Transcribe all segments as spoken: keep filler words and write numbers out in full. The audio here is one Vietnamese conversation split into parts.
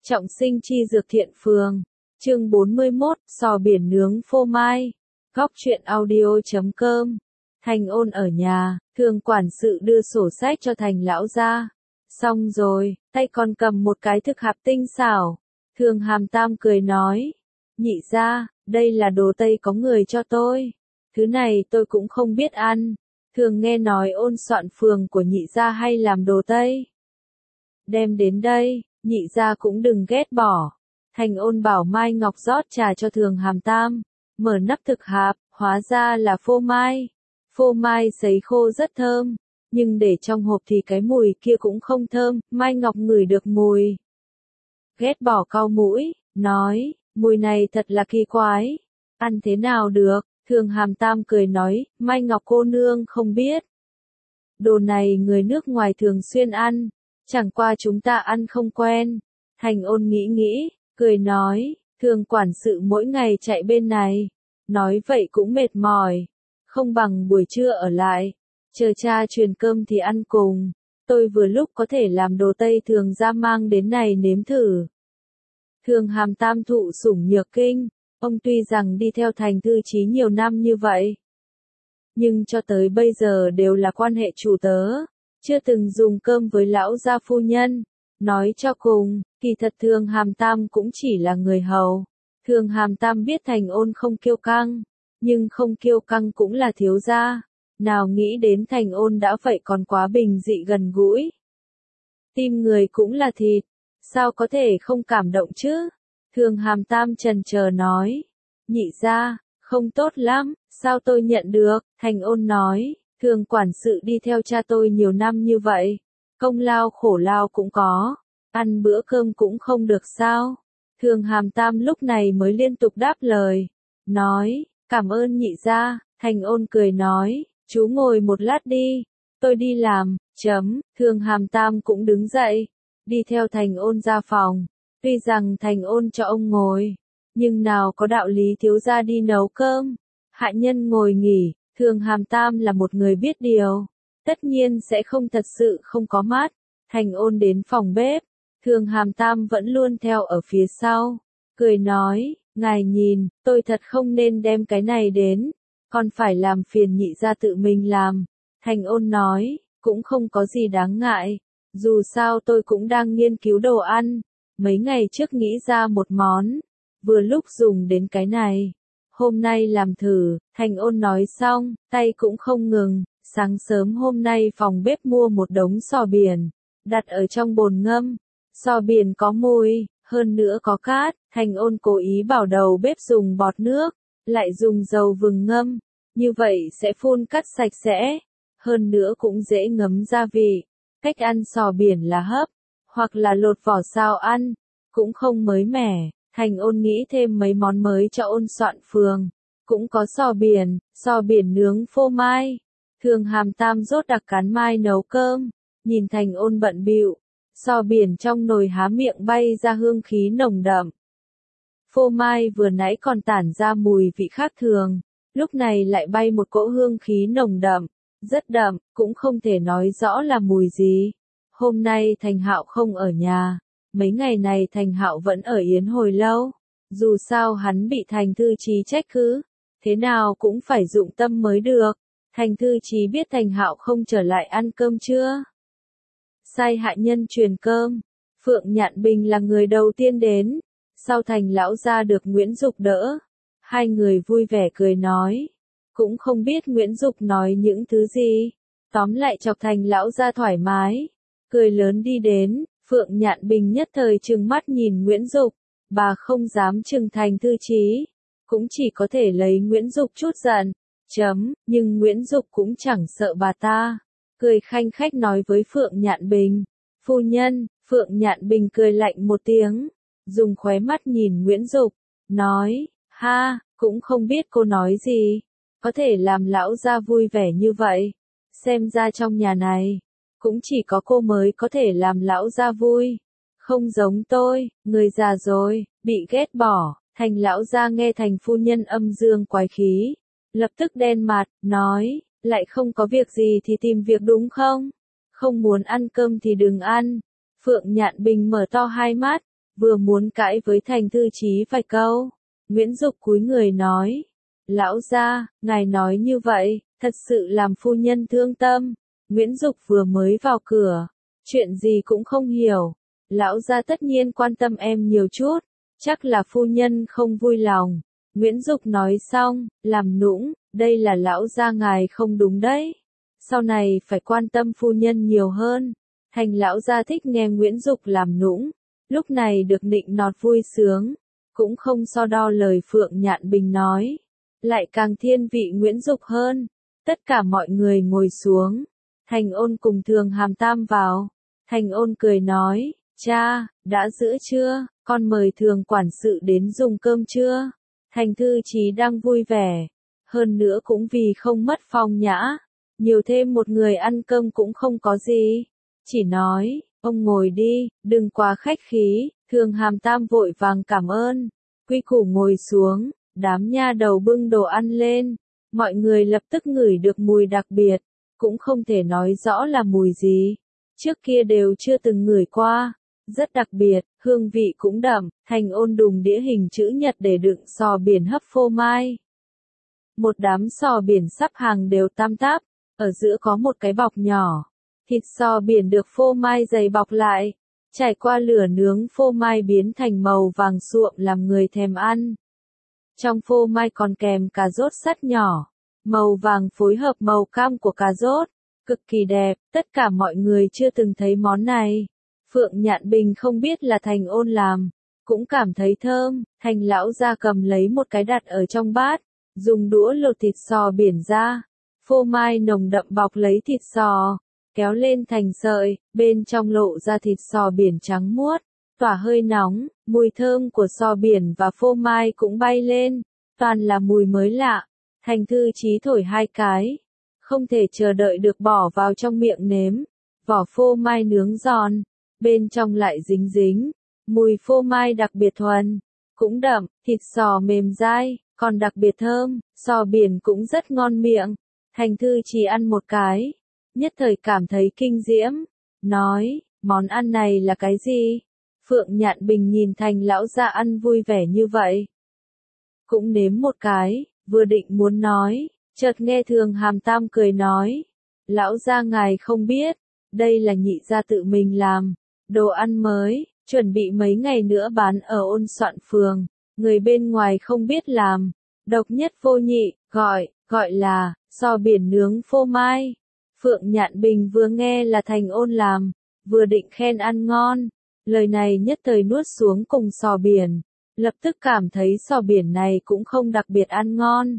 Trọng sinh chi dược thiện phường. Chương bốn mươi mốt, sò biển nướng phô mai. Góc truyện audio chấm com. Thành Ôn ở nhà, Thường quản sự đưa sổ sách cho Thành lão gia. Xong rồi, tay còn cầm một cái thực hạp tinh xảo. Thường Hàm Tam cười nói, nhị gia, đây là đồ Tây có người cho tôi. Thứ này tôi cũng không biết ăn. Thường nghe nói Ôn soạn phường của nhị gia hay làm đồ Tây. Đem đến đây, nhị gia cũng đừng ghét bỏ. Thành Ôn bảo Mai Ngọc rót trà cho Thường Hàm Tam, mở nắp thực hạp, hóa ra là phô mai. Phô mai sấy khô rất thơm, nhưng để trong hộp thì cái mùi kia cũng không thơm, Mai Ngọc ngửi được mùi. Ghét bỏ cau mũi, nói, mùi này thật là kỳ quái, ăn thế nào được, Thường Hàm Tam cười nói, Mai Ngọc cô nương không biết. Đồ này người nước ngoài thường xuyên ăn, chẳng qua chúng ta ăn không quen. Thành Ôn nghĩ nghĩ, cười nói, Thường quản sự mỗi ngày chạy bên này, nói vậy cũng mệt mỏi, không bằng buổi trưa ở lại, chờ cha truyền cơm thì ăn cùng, tôi vừa lúc có thể làm đồ Tây Thường ra mang đến này nếm thử. Thường Hàm Tam thụ sủng nhược kinh, ông tuy rằng đi theo Thành Thư Chí nhiều năm như vậy, nhưng cho tới bây giờ đều là quan hệ chủ tớ, chưa từng dùng cơm với lão gia phu nhân. Nói cho cùng, kỳ thật Thường Hàm Tam cũng chỉ là người hầu. Thường Hàm Tam biết Thành Ôn không kiêu căng, nhưng không kiêu căng cũng là thiếu gia. Nào nghĩ đến Thành Ôn đã vậy còn quá bình dị gần gũi. Tim người cũng là thịt, sao có thể không cảm động chứ? Thường Hàm Tam chần chờ nói, nhị gia, không tốt lắm, sao tôi nhận được? Thành Ôn nói, Thường quản sự đi theo cha tôi nhiều năm như vậy, công lao khổ lao cũng có, ăn bữa cơm cũng không được sao? Thường Hàm Tam lúc này mới liên tục đáp lời, nói, cảm ơn nhị gia. Thành Ôn cười nói, chú ngồi một lát đi, tôi đi làm, chấm. Thường Hàm Tam cũng đứng dậy, đi theo Thành Ôn ra phòng. Tuy rằng Thành Ôn cho ông ngồi, nhưng nào có đạo lý thiếu gia đi nấu cơm, hạ nhân ngồi nghỉ. Thường Hàm Tam là một người biết điều, tất nhiên sẽ không thật sự không có mắt. Thành Ôn đến phòng bếp, Thường Hàm Tam vẫn luôn theo ở phía sau, cười nói, ngài nhìn, tôi thật không nên đem cái này đến, còn phải làm phiền nhị gia tự mình làm. Thành Ôn nói, cũng không có gì đáng ngại, dù sao tôi cũng đang nghiên cứu đồ ăn, mấy ngày trước nghĩ ra một món, vừa lúc dùng đến cái này. Hôm nay làm thử. Thành Ôn nói xong, tay cũng không ngừng, sáng sớm hôm nay phòng bếp mua một đống sò biển, đặt ở trong bồn ngâm. Sò biển có mùi, hơn nữa có cát. Thành Ôn cố ý bảo đầu bếp dùng bọt nước, lại dùng dầu vừng ngâm, như vậy sẽ phun cát sạch sẽ, hơn nữa cũng dễ ngấm gia vị. Cách ăn sò biển là hấp, hoặc là lột vỏ sao ăn, cũng không mới mẻ. Thành Ôn nghĩ thêm mấy món mới cho Ôn soạn phường, cũng có sò biển, sò biển nướng phô mai. Thường Hàm Tam rốt đặc cán mai nấu cơm, nhìn Thành Ôn bận bịu, sò biển trong nồi há miệng bay ra hương khí nồng đậm. Phô mai vừa nãy còn tản ra mùi vị khác thường, lúc này lại bay một cỗ hương khí nồng đậm, rất đậm, cũng không thể nói rõ là mùi gì. Hôm nay Thành Hạo không ở nhà. Mấy ngày này Thành Hạo vẫn ở Yến hồi lâu, dù sao hắn bị Thành Thư Chí trách cứ, thế nào cũng phải dụng tâm mới được. Thành Thư Chí biết Thành Hạo không trở lại ăn cơm trưa, sai hạ nhân truyền cơm. Phượng Nhạn Bình là người đầu tiên đến, sau Thành lão gia được Nguyễn Dục đỡ, hai người vui vẻ cười nói, cũng không biết Nguyễn Dục nói những thứ gì, tóm lại chọc Thành lão gia thoải mái, cười lớn đi đến. Phượng Nhạn Bình nhất thời trừng mắt nhìn Nguyễn Dục, bà không dám trừng Thành Thư Chí, cũng chỉ có thể lấy Nguyễn Dục chút giận, chấm, nhưng Nguyễn Dục cũng chẳng sợ bà ta, cười khanh khách nói với Phượng Nhạn Bình, phu nhân. Phượng Nhạn Bình cười lạnh một tiếng, dùng khóe mắt nhìn Nguyễn Dục, nói, ha, cũng không biết cô nói gì, có thể làm lão gia vui vẻ như vậy, xem ra trong nhà này cũng chỉ có cô mới có thể làm lão gia vui, không giống tôi, người già rồi, bị ghét bỏ. Thành lão gia nghe Thành phu nhân âm dương quái khí, lập tức đen mặt, nói, lại không có việc gì thì tìm việc đúng không? Không muốn ăn cơm thì đừng ăn. Phượng Nhạn Bình mở to hai mắt, vừa muốn cãi với Thành Thư Chí vài câu. Nguyễn Dục cúi người nói, lão gia, ngài nói như vậy, thật sự làm phu nhân thương tâm. Nguyễn Dục vừa mới vào cửa, chuyện gì cũng không hiểu. Lão gia tất nhiên quan tâm em nhiều chút, chắc là phu nhân không vui lòng. Nguyễn Dục nói xong, làm nũng, đây là lão gia ngài không đúng đấy. Sau này phải quan tâm phu nhân nhiều hơn. Thành lão gia thích nghe Nguyễn Dục làm nũng, lúc này được nịnh nọt vui sướng, cũng không so đo lời Phượng Nhạn Bình nói, lại càng thiên vị Nguyễn Dục hơn. Tất cả mọi người ngồi xuống, Thành Ôn cùng Thường Hàm Tam vào. Thành Ôn cười nói, cha, đã giữa chưa, con mời Thường quản sự đến dùng cơm chưa? Thành Thư Chí đang vui vẻ, hơn nữa cũng vì không mất phong nhã, nhiều thêm một người ăn cơm cũng không có gì, chỉ nói, ông ngồi đi, đừng quá khách khí. Thường Hàm Tam vội vàng cảm ơn, quy củ ngồi xuống, đám nha đầu bưng đồ ăn lên, mọi người lập tức ngửi được mùi đặc biệt, cũng không thể nói rõ là mùi gì, trước kia đều chưa từng ngửi qua, rất đặc biệt, hương vị cũng đậm. Thành Ôn đùng đĩa hình chữ nhật để đựng sò biển hấp phô mai. Một đám sò biển sắp hàng đều tam táp, ở giữa có một cái bọc nhỏ, thịt sò biển được phô mai dày bọc lại, trải qua lửa nướng phô mai biến thành màu vàng suộm làm người thèm ăn. Trong phô mai còn kèm cà rốt sắt nhỏ, màu vàng phối hợp màu cam của cà rốt, cực kỳ đẹp, tất cả mọi người chưa từng thấy món này. Phượng Nhạn Bình không biết là Thành Ôn làm, cũng cảm thấy thơm. Thành lão gia cầm lấy một cái đặt ở trong bát, dùng đũa lột thịt sò biển ra, phô mai nồng đậm bọc lấy thịt sò, kéo lên thành sợi, bên trong lộ ra thịt sò biển trắng muốt, tỏa hơi nóng, mùi thơm của sò biển và phô mai cũng bay lên, toàn là mùi mới lạ. Thành Thư Chí thổi hai cái, không thể chờ đợi được bỏ vào trong miệng nếm, vỏ phô mai nướng giòn, bên trong lại dính dính, mùi phô mai đặc biệt thuần, cũng đậm, thịt sò mềm dai, còn đặc biệt thơm, sò biển cũng rất ngon miệng. Thành Thư Chí ăn một cái, nhất thời cảm thấy kinh diễm, nói, món ăn này là cái gì? Phượng Nhạn Bình nhìn Thành lão gia ăn vui vẻ như vậy, cũng nếm một cái, vừa định muốn nói, chợt nghe Thường Hàm Tam cười nói, lão gia ngài không biết, đây là nhị gia tự mình làm, đồ ăn mới, chuẩn bị mấy ngày nữa bán ở Ôn Soạn Phường, người bên ngoài không biết làm, độc nhất vô nhị, gọi, gọi là, sò biển nướng phô mai. Phượng Nhạn Bình vừa nghe là Thành Ôn làm, vừa định khen ăn ngon, lời này nhất thời nuốt xuống cùng sò biển, lập tức cảm thấy sò biển này cũng không đặc biệt ăn ngon.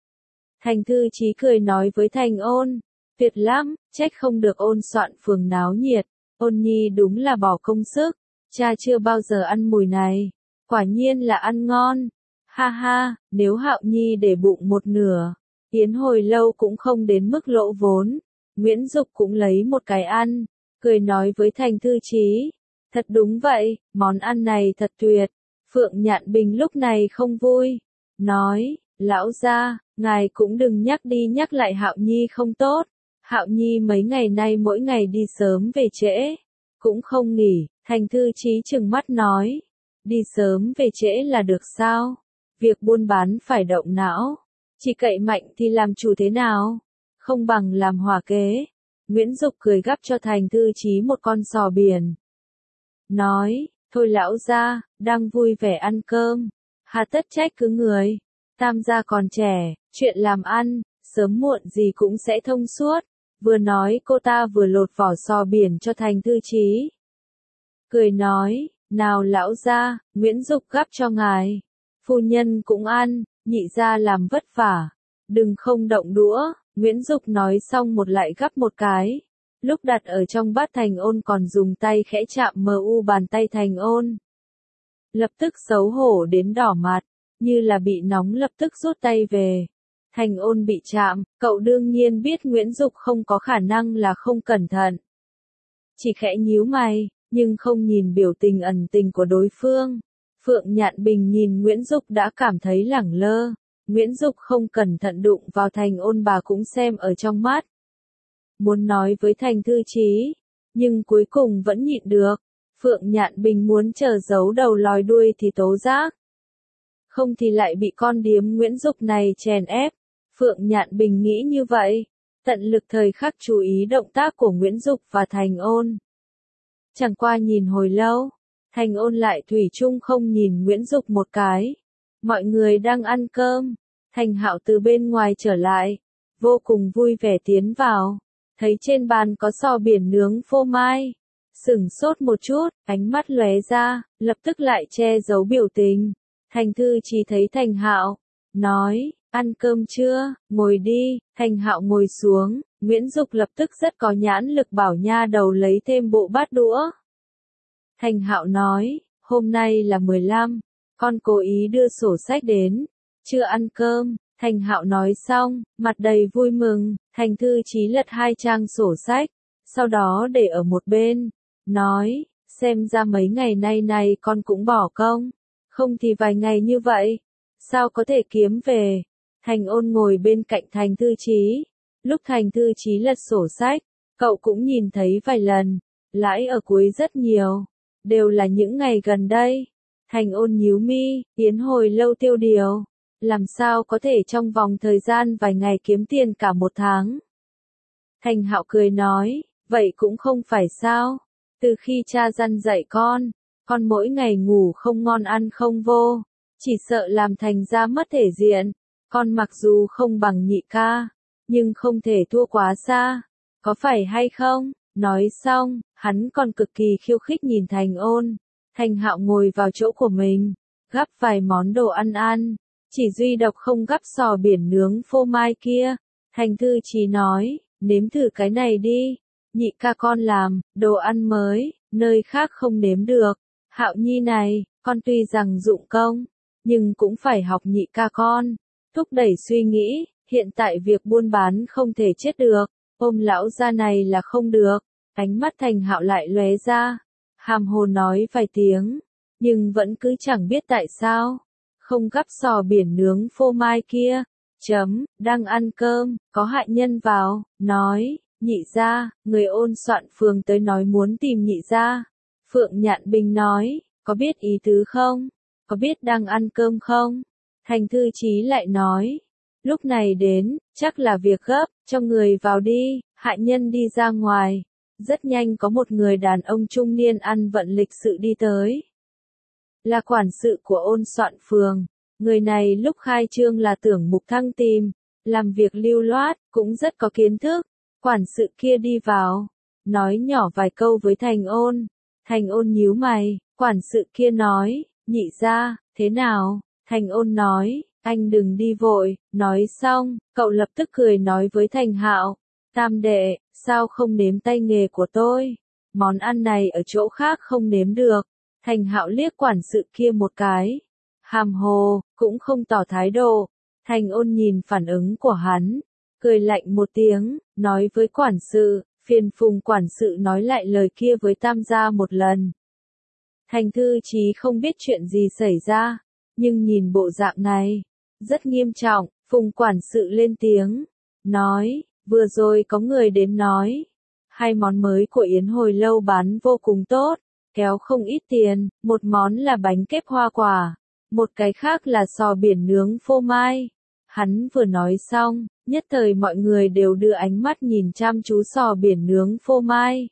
Thành Thư Chí cười nói với Thành Ôn, tuyệt lắm, trách không được Ôn Soạn Phường náo nhiệt, Ôn nhi đúng là bỏ công sức, cha chưa bao giờ ăn mùi này, quả nhiên là ăn ngon, ha ha, nếu Hạo nhi để bụng một nửa, Yến hồi lâu cũng không đến mức lỗ vốn. Nguyễn Dục cũng lấy một cái ăn, cười nói với Thành Thư Chí, thật đúng vậy, món ăn này thật tuyệt. Phượng Nhạn Bình lúc này không vui, nói, lão gia, ngài cũng đừng nhắc đi nhắc lại Hạo nhi không tốt, Hạo nhi mấy ngày nay mỗi ngày đi sớm về trễ, cũng không nghỉ. Thành Thư Chí trừng mắt nói, đi sớm về trễ là được sao? Việc buôn bán phải động não, chỉ cậy mạnh thì làm chủ thế nào? Không bằng làm hỏa kế. Nguyễn Dục cười gắp cho Thành Thư Chí một con sò biển, nói, thôi lão gia, đang vui vẻ ăn cơm, hà tất trách cứ người, Tam gia còn trẻ, chuyện làm ăn, sớm muộn gì cũng sẽ thông suốt. Vừa nói cô ta vừa lột vỏ sò biển cho Thành Thư Chí, cười nói, nào lão gia, Nguyễn Dục gắp cho ngài, phu nhân cũng ăn, nhị gia làm vất vả, đừng không động đũa. Nguyễn Dục nói xong một lại gắp một cái, lúc đặt ở trong bát Thành Ôn còn dùng tay khẽ chạm mờ u bàn tay Thành Ôn. Lập tức xấu hổ đến đỏ mặt, như là bị nóng lập tức rút tay về. Thành Ôn bị chạm, cậu đương nhiên biết Nguyễn Dục không có khả năng là không cẩn thận. Chỉ khẽ nhíu mày, nhưng không nhìn biểu tình ẩn tình của đối phương. Phượng Nhạn Bình nhìn Nguyễn Dục đã cảm thấy lẳng lơ. Nguyễn Dục không cẩn thận đụng vào Thành Ôn bà cũng xem ở trong mắt. Muốn nói với Thành Thư Chí, nhưng cuối cùng vẫn nhịn được. Phượng Nhạn Bình muốn chờ giấu đầu lòi đuôi thì tố giác. Không thì lại bị con điếm Nguyễn Dục này chèn ép. Phượng Nhạn Bình nghĩ như vậy, tận lực thời khắc chú ý động tác của Nguyễn Dục và Thành Ôn. Chẳng qua nhìn hồi lâu, Thành Ôn lại thủy chung không nhìn Nguyễn Dục một cái. Mọi người đang ăn cơm, Thành Hạo từ bên ngoài trở lại, vô cùng vui vẻ tiến vào, thấy trên bàn có sò biển nướng phô mai. Sửng sốt một chút, ánh mắt lóe ra, lập tức lại che giấu biểu tình. Thành Thư Chí thấy Thành Hạo, nói, ăn cơm chưa, ngồi đi. Thành Hạo ngồi xuống, Nguyễn Dục lập tức rất có nhãn lực bảo nha đầu lấy thêm bộ bát đũa. Thành Hạo nói, hôm nay là mười lăm, con cố ý đưa sổ sách đến, chưa ăn cơm. Thành Hạo nói xong, mặt đầy vui mừng. Thành Thư Chí lật hai trang sổ sách, sau đó để ở một bên, nói, xem ra mấy ngày nay này con cũng bỏ công, không thì vài ngày như vậy, sao có thể kiếm về. Thành Ôn ngồi bên cạnh Thành Thư Chí, lúc Thành Thư Chí lật sổ sách, cậu cũng nhìn thấy vài lần, lãi ở cuối rất nhiều, đều là những ngày gần đây. Thành Ôn nhíu mi, tiến hồi lâu tiêu điều, làm sao có thể trong vòng thời gian vài ngày kiếm tiền cả một tháng. Thành Hạo cười nói, vậy cũng không phải sao, từ khi cha răn dạy con, con mỗi ngày ngủ không ngon ăn không vô, chỉ sợ làm Thành ra mất thể diện. Con mặc dù không bằng nhị ca, nhưng không thể thua quá xa, có phải hay không? Nói xong, hắn còn cực kỳ khiêu khích nhìn Thành Ôn. Thành Hạo ngồi vào chỗ của mình, gắp vài món đồ ăn ăn, chỉ duy độc không gắp sò biển nướng phô mai kia. Thành Thư Chí nói, nếm thử cái này đi, nhị ca con làm, đồ ăn mới, nơi khác không nếm được. Hạo nhi này, con tuy rằng dụng công, nhưng cũng phải học nhị ca con. Thúc đẩy suy nghĩ, hiện tại việc buôn bán không thể chết được, ôm lão gia này là không được. Ánh mắt Thành Hạo lại lóe ra, hàm hồ nói vài tiếng, nhưng vẫn cứ chẳng biết tại sao, không gắp sò biển nướng phô mai kia. Chấm, đang ăn cơm, có hạ nhân vào, nói, nhị gia, người Ôn Soạn phường tới nói muốn tìm nhị gia. Phượng Nhạn Bình nói, có biết ý tứ không? Có biết đang ăn cơm không? Thành Thư Chí lại nói, lúc này đến, chắc là việc gấp, cho người vào đi. Hạ nhân đi ra ngoài, rất nhanh có một người đàn ông trung niên ăn vận lịch sự đi tới. Là quản sự của Ôn Soạn phường, người này lúc khai trương là tưởng mục thăng tìm, làm việc lưu loát, cũng rất có kiến thức. Quản sự kia đi vào, nói nhỏ vài câu với Thành Ôn. Thành Ôn nhíu mày, quản sự kia nói, nhị gia, thế nào? Thành Ôn nói, anh đừng đi vội. Nói xong, cậu lập tức cười nói với Thành Hạo, tam đệ, sao không nếm tay nghề của tôi? Món ăn này ở chỗ khác không nếm được. Thành Hạo liếc quản sự kia một cái, hàm hồ, cũng không tỏ thái độ. Thành Ôn nhìn phản ứng của hắn, cười lạnh một tiếng, nói với quản sự, phiền phùng quản sự nói lại lời kia với tam gia một lần. Thành Thư Chí không biết chuyện gì xảy ra, nhưng nhìn bộ dạng này, rất nghiêm trọng. Phùng quản sự lên tiếng, nói, vừa rồi có người đến nói, hai món mới của Yến Hồi Lâu bán vô cùng tốt, kéo không ít tiền, một món là bánh kép hoa quả, một cái khác là sò biển nướng phô mai. Hắn vừa nói xong, nhất thời mọi người đều đưa ánh mắt nhìn chăm chú sò biển nướng phô mai.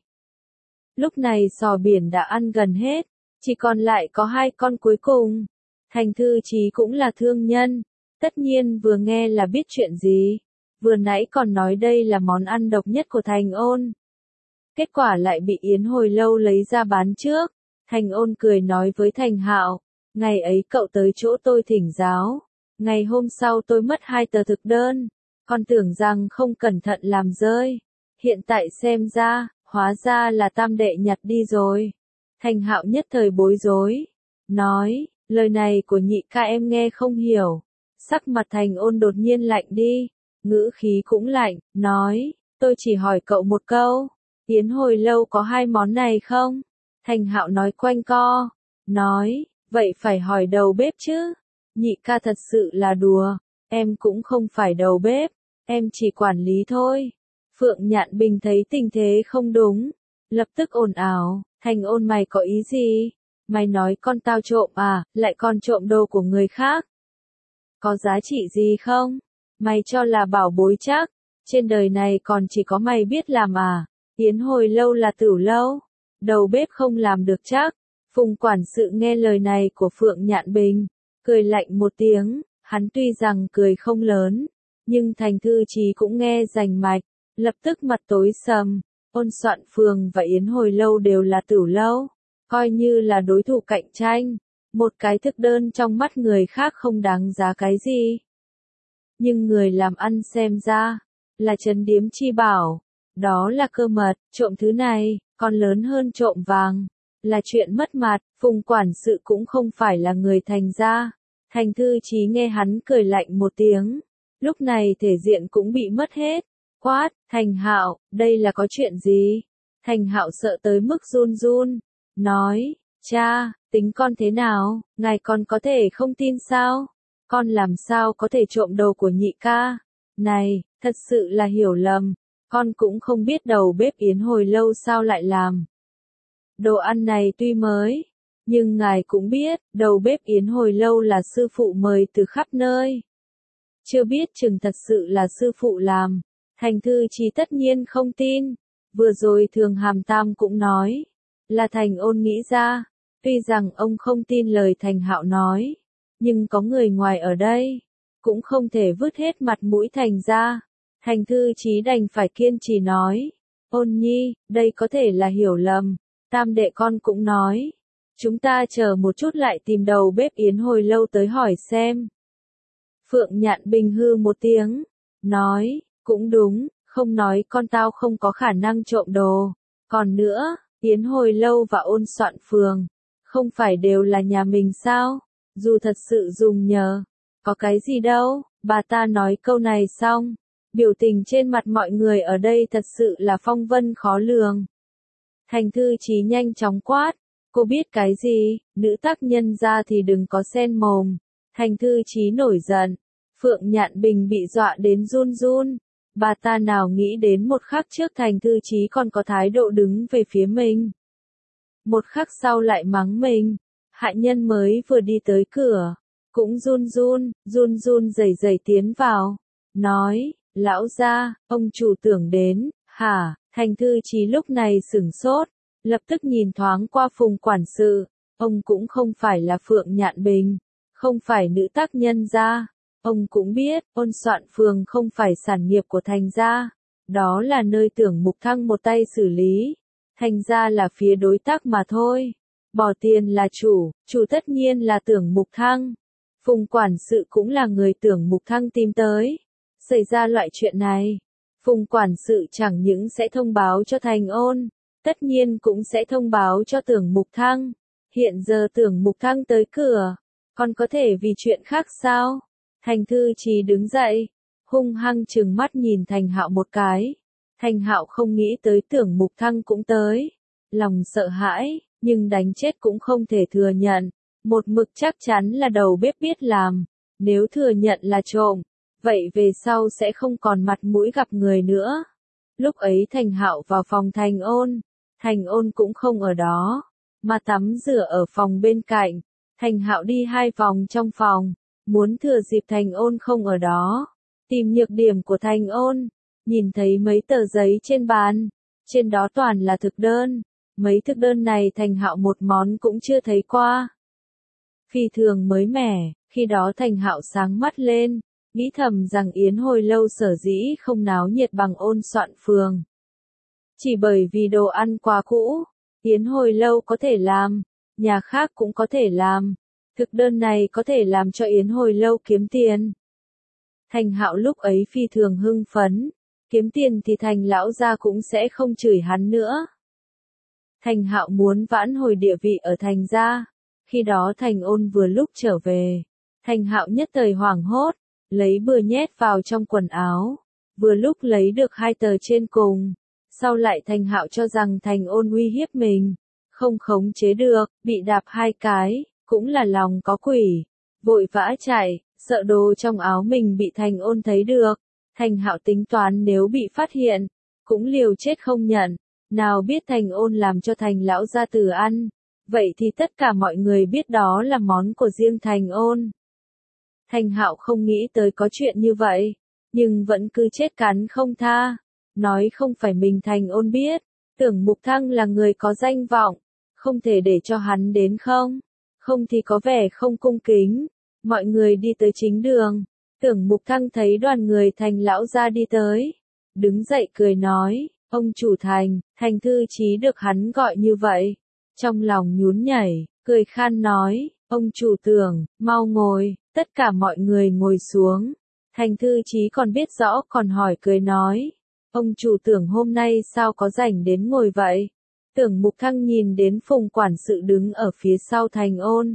Lúc này sò biển đã ăn gần hết, chỉ còn lại có hai con cuối cùng. Thành Thư Chí cũng là thương nhân, tất nhiên vừa nghe là biết chuyện gì, vừa nãy còn nói đây là món ăn độc nhất của Thành Ôn. Kết quả lại bị Yến Hồi Lâu lấy ra bán trước. Thành Ôn cười nói với Thành Hạo, ngày ấy cậu tới chỗ tôi thỉnh giáo, ngày hôm sau tôi mất hai tờ thực đơn, còn tưởng rằng không cẩn thận làm rơi, hiện tại xem ra, hóa ra là tam đệ nhặt đi rồi. Thành Hạo nhất thời bối rối, nói, lời này của nhị ca em nghe không hiểu. Sắc mặt Thành Ôn đột nhiên lạnh đi, ngữ khí cũng lạnh, nói, tôi chỉ hỏi cậu một câu, Yến Hồi Lâu có hai món này không? Thành Hạo nói quanh co, nói, vậy phải hỏi đầu bếp chứ. Nhị ca thật sự là đùa, em cũng không phải đầu bếp, em chỉ quản lý thôi. Phượng Nhạn Bình thấy tình thế không đúng, lập tức ồn ào, Thành Ôn mày có ý gì? Mày nói con tao trộm à, lại còn trộm đồ của người khác. Có giá trị gì không? Mày cho là bảo bối chắc, trên đời này còn chỉ có mày biết làm à, Yến Hồi Lâu là tửu lâu, đầu bếp không làm được chắc. Phùng quản sự nghe lời này của Phượng Nhạn Bình, cười lạnh một tiếng, hắn tuy rằng cười không lớn, nhưng Thành Thư Chí cũng nghe rành mạch, lập tức mặt tối sầm. Ôn Soạn Phường và Yến Hồi Lâu đều là tửu lâu, coi như là đối thủ cạnh tranh, một cái thực đơn trong mắt người khác không đáng giá cái gì. Nhưng người làm ăn xem ra, là trấn điếm chi bảo, đó là cơ mật, trộm thứ này, còn lớn hơn trộm vàng, là chuyện mất mặt. Phùng quản sự cũng không phải là người Thành gia. Thành Thư Chí nghe hắn cười lạnh một tiếng, lúc này thể diện cũng bị mất hết, quát, Thành Hạo, đây là có chuyện gì? Thành Hạo sợ tới mức run run, nói, cha, tính con thế nào, ngài còn có thể không tin sao? Con làm sao có thể trộm đồ của nhị ca? Này, thật sự là hiểu lầm, con cũng không biết đầu bếp Yến Hồi Lâu sao lại làm. Đồ ăn này tuy mới, nhưng ngài cũng biết, đầu bếp Yến Hồi Lâu là sư phụ mời từ khắp nơi. Chưa biết chừng thật sự là sư phụ làm. Thành Thư Chí tất nhiên không tin. Vừa rồi Thường Hàm Tam cũng nói, là Thành Ôn nghĩ ra. Tuy rằng ông không tin lời Thành Hạo nói, nhưng có người ngoài ở đây, cũng không thể vứt hết mặt mũi Thành ra. Thành Thư Chí đành phải kiên trì nói, Ôn nhi, đây có thể là hiểu lầm. Tam đệ con cũng nói, chúng ta chờ một chút lại tìm đầu bếp Yến Hồi Lâu tới hỏi xem. Phượng Nhạn Bình hư một tiếng, nói, cũng đúng, không nói con tao không có khả năng trộm đồ. Còn nữa, Yến Hồi Lâu và Ôn Soạn Phường, không phải đều là nhà mình sao? Dù thật sự dùng nhờ, có cái gì đâu. Bà ta nói câu này xong, biểu tình trên mặt mọi người ở đây thật sự là phong vân khó lường. Thành Thư Chí nhanh chóng quát, cô biết cái gì, nữ tác nhân ra thì đừng có xen mồm. Thành Thư Chí nổi giận, Phượng Nhạn Bình bị dọa đến run run, bà ta nào nghĩ đến một khắc trước Thành Thư Chí còn có thái độ đứng về phía mình. Một khắc sau lại mắng mình, hạ nhân mới vừa đi tới cửa, cũng run run, run run rẩy rẩy tiến vào, nói, lão gia, ông chủ tưởng đến, hả? Thành Thư Chí lúc này sửng sốt, lập tức nhìn thoáng qua Phùng quản sự, ông cũng không phải là Phượng Nhạn Bình, không phải nữ tác nhân gia, ông cũng biết, Ôn Soạn Phường không phải sản nghiệp của Thành gia, đó là nơi Tưởng Mục Thăng một tay xử lý, Thành gia là phía đối tác mà thôi, bỏ tiền là chủ, chủ tất nhiên là Tưởng Mục Thăng, Phùng quản sự cũng là người Tưởng Mục Thăng tìm tới, xảy ra loại chuyện này. Phùng quản sự chẳng những sẽ thông báo cho Thành Ôn, tất nhiên cũng sẽ thông báo cho Tưởng Mục Thăng. Hiện giờ Tưởng Mục Thăng tới cửa, còn có thể vì chuyện khác sao? Thành Thư Chí đứng dậy, hung hăng trừng mắt nhìn Thành Hạo một cái. Thành Hạo không nghĩ tới Tưởng Mục Thăng cũng tới, lòng sợ hãi, nhưng đánh chết cũng không thể thừa nhận. Một mực chắc chắn là đầu bếp biết làm, nếu thừa nhận là trộm, vậy về sau sẽ không còn mặt mũi gặp người nữa. Lúc ấy Thành Hạo vào phòng Thành Ôn, Thành Ôn cũng không ở đó, mà tắm rửa ở phòng bên cạnh. Thành Hạo đi hai vòng trong phòng, muốn thừa dịp Thành Ôn không ở đó, tìm nhược điểm của Thành Ôn, nhìn thấy mấy tờ giấy trên bàn, trên đó toàn là thực đơn, mấy thực đơn này Thành Hạo một món cũng chưa thấy qua. Phi thường mới mẻ, khi đó Thành Hạo sáng mắt lên, nghĩ thầm rằng Yến Hồi Lâu sở dĩ không náo nhiệt bằng Ôn Soạn Phường. Chỉ bởi vì đồ ăn quá cũ, Yến Hồi Lâu có thể làm, nhà khác cũng có thể làm, thực đơn này có thể làm cho Yến Hồi Lâu kiếm tiền. Thành Hạo lúc ấy phi thường hưng phấn, kiếm tiền thì Thành lão gia cũng sẽ không chửi hắn nữa. Thành Hạo muốn vãn hồi địa vị ở Thành gia, khi đó Thành Ôn vừa lúc trở về, Thành Hạo nhất thời hoảng hốt, lấy bừa nhét vào trong quần áo, vừa lúc lấy được hai tờ trên cùng, sau lại Thành Hạo cho rằng Thành Ôn uy hiếp mình, không khống chế được, bị đạp hai cái, cũng là lòng có quỷ, vội vã chạy, sợ đồ trong áo mình bị Thành Ôn thấy được, Thành Hạo tính toán nếu bị phát hiện, cũng liều chết không nhận, Nào biết Thành Ôn làm cho Thành lão gia tử ăn, vậy thì tất cả mọi người biết đó là món của riêng Thành Ôn. Thành Hạo không nghĩ tới có chuyện như vậy, nhưng vẫn cứ chết cắn không tha, nói không phải mình Thành Ôn biết, Tưởng Mục Thăng là người có danh vọng, không thể để cho hắn đến không, không thì có vẻ không cung kính. Mọi người đi tới chính đường, Tưởng Mục Thăng thấy đoàn người Thành lão gia đi tới, đứng dậy cười nói, ông chủ Thành, Thành Thư Chí được hắn gọi như vậy, trong lòng nhún nhảy, cười khan nói, ông chủ Tưởng, mau ngồi, tất cả mọi người ngồi xuống. Thành Thư Chí còn biết rõ còn hỏi cười nói, ông chủ Tưởng hôm nay sao có rảnh đến ngồi vậy? Tưởng Mục Thăng nhìn đến Phùng quản sự đứng ở phía sau Thành Ôn.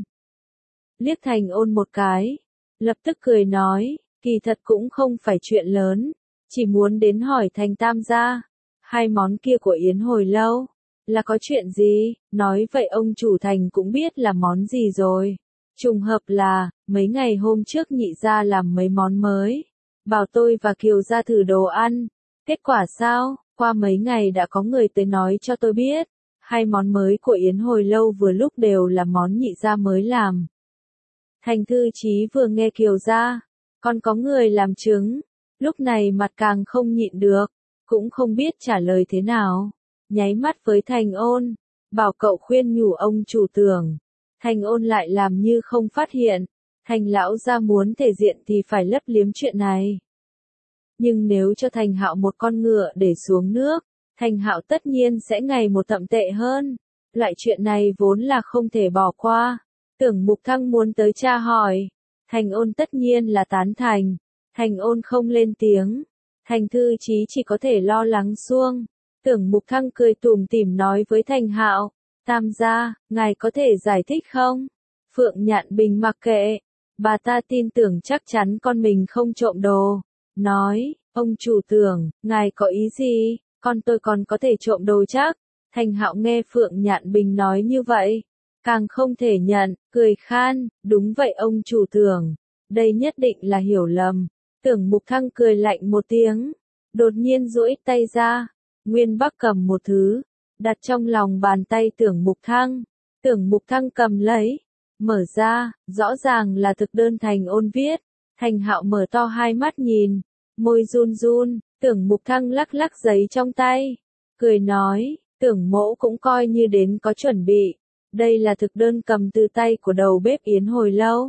Liếc Thành Ôn một cái, lập tức cười nói, kỳ thật cũng không phải chuyện lớn, chỉ muốn đến hỏi Thành Tam gia, hai món kia của Yến hồi lâu, là có chuyện gì, nói vậy ông chủ Thành cũng biết là món gì rồi. Trùng hợp là, mấy ngày hôm trước nhị gia làm mấy món mới, bảo tôi và Kiều gia thử đồ ăn, kết quả sao, qua mấy ngày đã có người tới nói cho tôi biết, hai món mới của Yến hồi lâu vừa lúc đều là món nhị gia mới làm. Thành Thư Chí vừa nghe Kiều gia, còn có người làm chứng, lúc này mặt càng không nhịn được, cũng không biết trả lời thế nào, nháy mắt với Thành Ôn, bảo cậu khuyên nhủ ông chủ Tưởng. Thành Ôn lại làm như không phát hiện, Thành lão gia muốn thể diện thì phải lấp liếm chuyện này. Nhưng nếu cho Thành Hạo một con ngựa để xuống nước, Thành Hạo tất nhiên sẽ ngày một thậm tệ hơn. Loại chuyện này vốn là không thể bỏ qua. Tưởng Mục Thăng muốn tới tra hỏi, Thành Ôn tất nhiên là tán thành. Thành Ôn không lên tiếng, Thành Thư Chí chỉ có thể lo lắng xuông. Tưởng Mục Thăng cười tủm tỉm nói với Thành Hạo, Tam gia, ngài có thể giải thích không? Phượng Nhạn Bình mặc kệ, bà ta tin tưởng chắc chắn con mình không trộm đồ. Nói, ông chủ Tưởng, ngài có ý gì, con tôi còn có thể trộm đồ chắc. Thành Hạo nghe Phượng Nhạn Bình nói như vậy, càng không thể nhận, cười khan, đúng vậy ông chủ Tưởng, đây nhất định là hiểu lầm. Tưởng Mục Thăng cười lạnh một tiếng, đột nhiên duỗi tay ra, Nguyên Bắc cầm một thứ, đặt trong lòng bàn tay Tưởng Mục Thăng. Tưởng Mục Thăng cầm lấy, mở ra, rõ ràng là thực đơn Thành Ôn viết. Thành Hạo mở to hai mắt nhìn, môi run run, Tưởng Mục Thăng lắc lắc giấy trong tay, cười nói, Tưởng mỗ cũng coi như đến có chuẩn bị, đây là thực đơn cầm từ tay của đầu bếp Yến hồi lâu.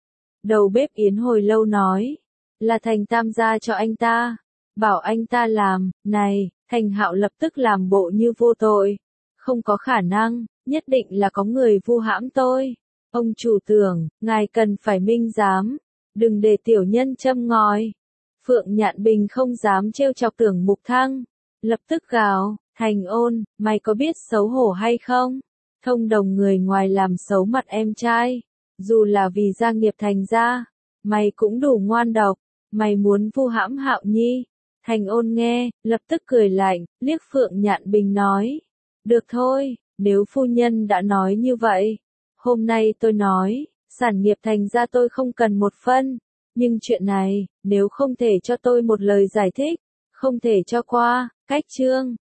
Đầu bếp Yến hồi lâu nói, là Thành Tam gia cho anh ta, bảo anh ta làm, này, Thành Hạo lập tức làm bộ như vô tội, không có khả năng, nhất định là có người vu hãm tôi. Ông chủ Tưởng, ngài cần phải minh giám, đừng để tiểu nhân châm ngòi. Phượng Nhạn Bình không dám trêu chọc Tưởng Mục Thăng, lập tức gào, Thành Ôn, mày có biết xấu hổ hay không? Thông đồng người ngoài làm xấu mặt em trai, dù là vì gia nghiệp Thành gia, mày cũng đủ ngoan độc, mày muốn vu hãm Hạo Nhi. Thành Ôn nghe, lập tức cười lạnh, liếc Phượng Nhạn Bình nói, được thôi, nếu phu nhân đã nói như vậy, hôm nay tôi nói, sản nghiệp Thành gia tôi không cần một phân, nhưng chuyện này, nếu không thể cho tôi một lời giải thích, không thể cho qua, cách chương.